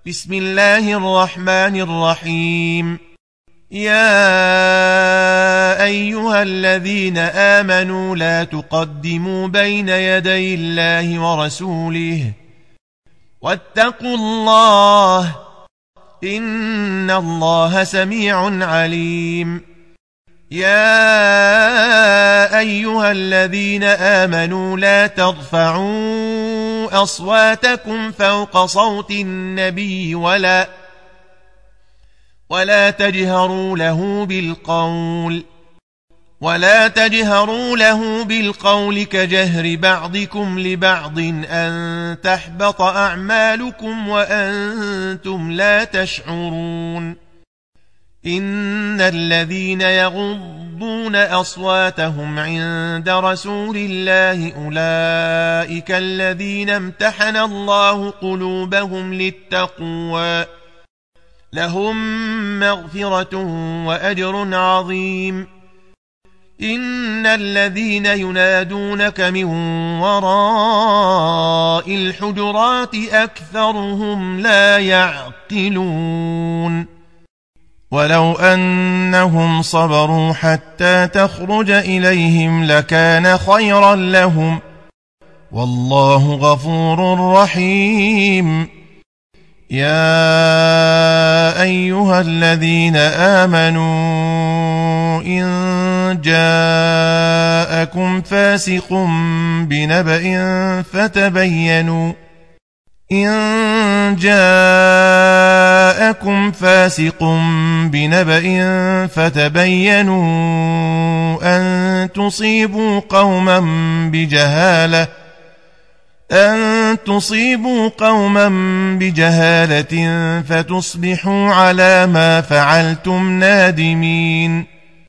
بسم الله الرحمن الرحيم. يا أيها الذين آمنوا لا تقدموا بين يدي الله ورسوله واتقوا الله إن الله سميع عليم. يا أيها الذين آمنوا لا ترفعوا أصواتكم فوق صوت النبي ولا تجهروا له بالقول كجهر بعضكم لبعض أن تحبط أعمالكم وأنتم لا تشعرون. إن الذين يغضون أصواتهم عند رسول الله أولئك الذين امتحن الله قلوبهم للتقوى لهم مغفرة وأجر عظيم. إن الذين ينادونك من وراء الحجرات أكثرهم لا يعقلون. ولو أنهم صبروا حتى تخرج إليهم لكان خيرا لهم والله غفور رحيم. يا أيها الذين آمنوا إن جاءكم فاسق بنبأ فتبينوا أن تصيبوا قوما بجهالة فتصبحوا على ما فعلتم نادمين.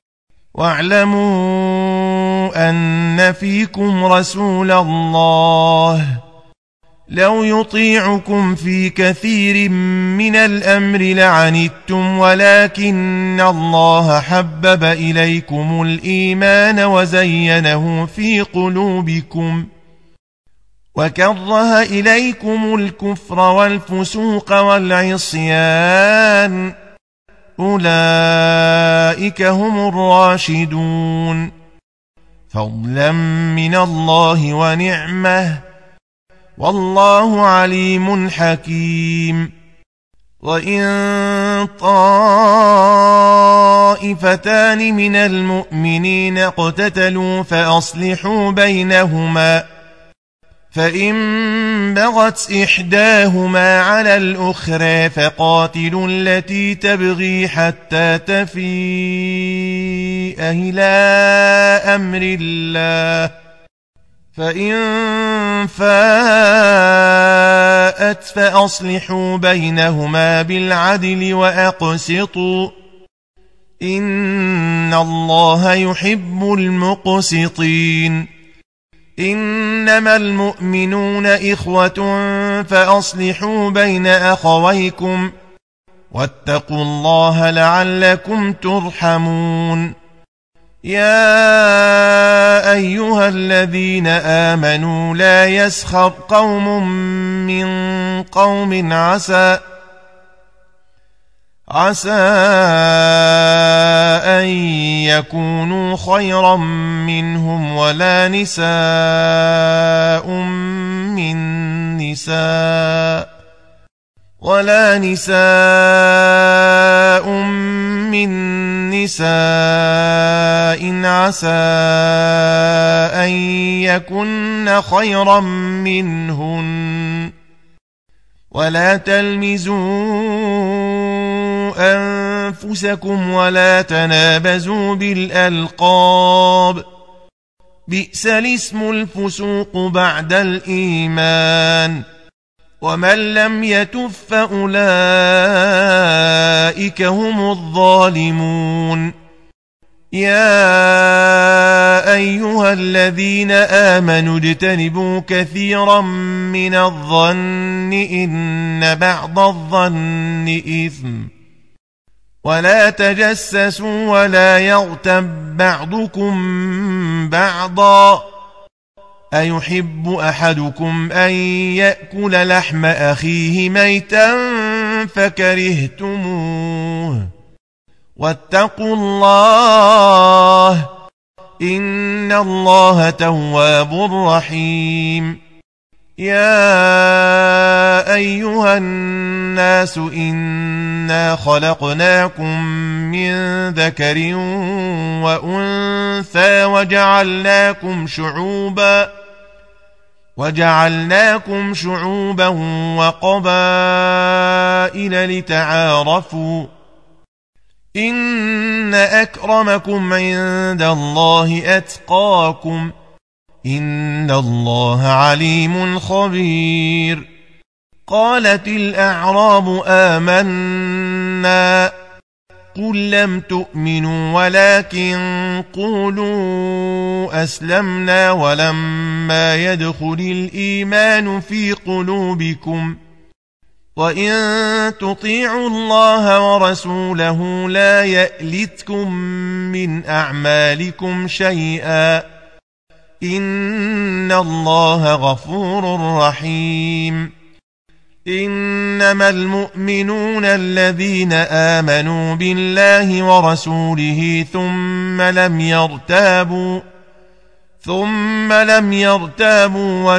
واعلموا أن فيكم رسول الله لو يطيعكم في كثير من الأمر لعنتم ولكن الله حبب إليكم الإيمان وزينه في قلوبكم وكره إليكم الكفر والفسوق والعصيان أولئك هم الراشدون فضلا من الله ونعمه والله عليم حكيم. وإن طائفتان من المؤمنين اقتتلوا فأصلحوا بينهما فإن بغت إحداهما على الأخرى فقاتلوا التي تبغي حتى تفيء إلى أمر الله فإن فاءت فأصلحوا بينهما بالعدل وأقسطوا إن الله يحب المقسطين. إنما المؤمنون إخوة فأصلحوا بين أخويكم واتقوا الله لعلكم ترحمون. يا أيها الذين آمنوا لا يسخر قوم من قوم عسى أن يكونوا خيرا منهم ولا نساء من نساء عسى أن يكن خيرا منهن ولا تلمزوا أنفسكم ولا تنابزوا بالألقاب بئس الاسم الفسوق بعد الإيمان ومن لم يتب فأولئك هم الظالمون. يا أيها الذين آمنوا اجتنبوا كثيرا من الظن إن بعض الظن إثم ولا تجسسوا ولا يغتب بعضكم بعضا أيحب أحدكم أن يأكل لحم أخيه ميتا فكرهتموه واتقوا الله إن الله تواب رحيم يا أيها الناس إنا خلقناكم من ذكر وأنثى وجعلناكم شعوبا وقبائل لتعارفوا إن أكرمكم عند الله أتقاكم إن الله عليم خبير قالت الأعراب آمنا قل لم تؤمنوا ولكن قولوا أسلمنا ولما يدخل الإيمان في قلوبكم وإن تطيعوا الله ورسوله لا يألتكم من أعمالكم شيئا إن الله غفور رحيم إنما المؤمنون الذين آمنوا بالله ورسوله ثم لم يرتابوا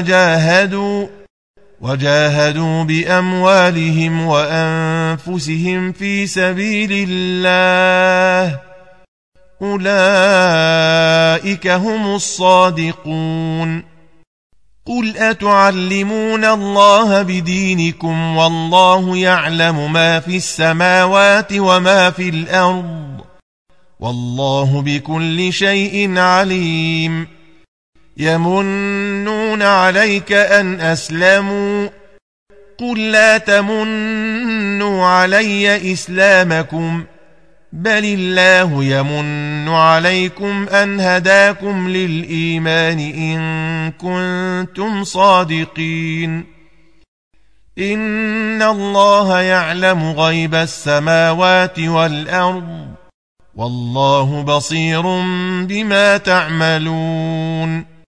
وجاهدوا بأموالهم وأنفسهم في سبيل الله أولئك هم الصادقون قل أتعلمون الله بدينكم والله يعلم ما في السماوات وما في الأرض والله بكل شيء عليم يمنون عليك أن أسلموا قل لا تمنوا علي إسلامكم بل الله يمن عليكم أن هداكم للإيمان إن كنتم صادقين إن الله يعلم غيب السماوات والأرض والله بصير بما تعملون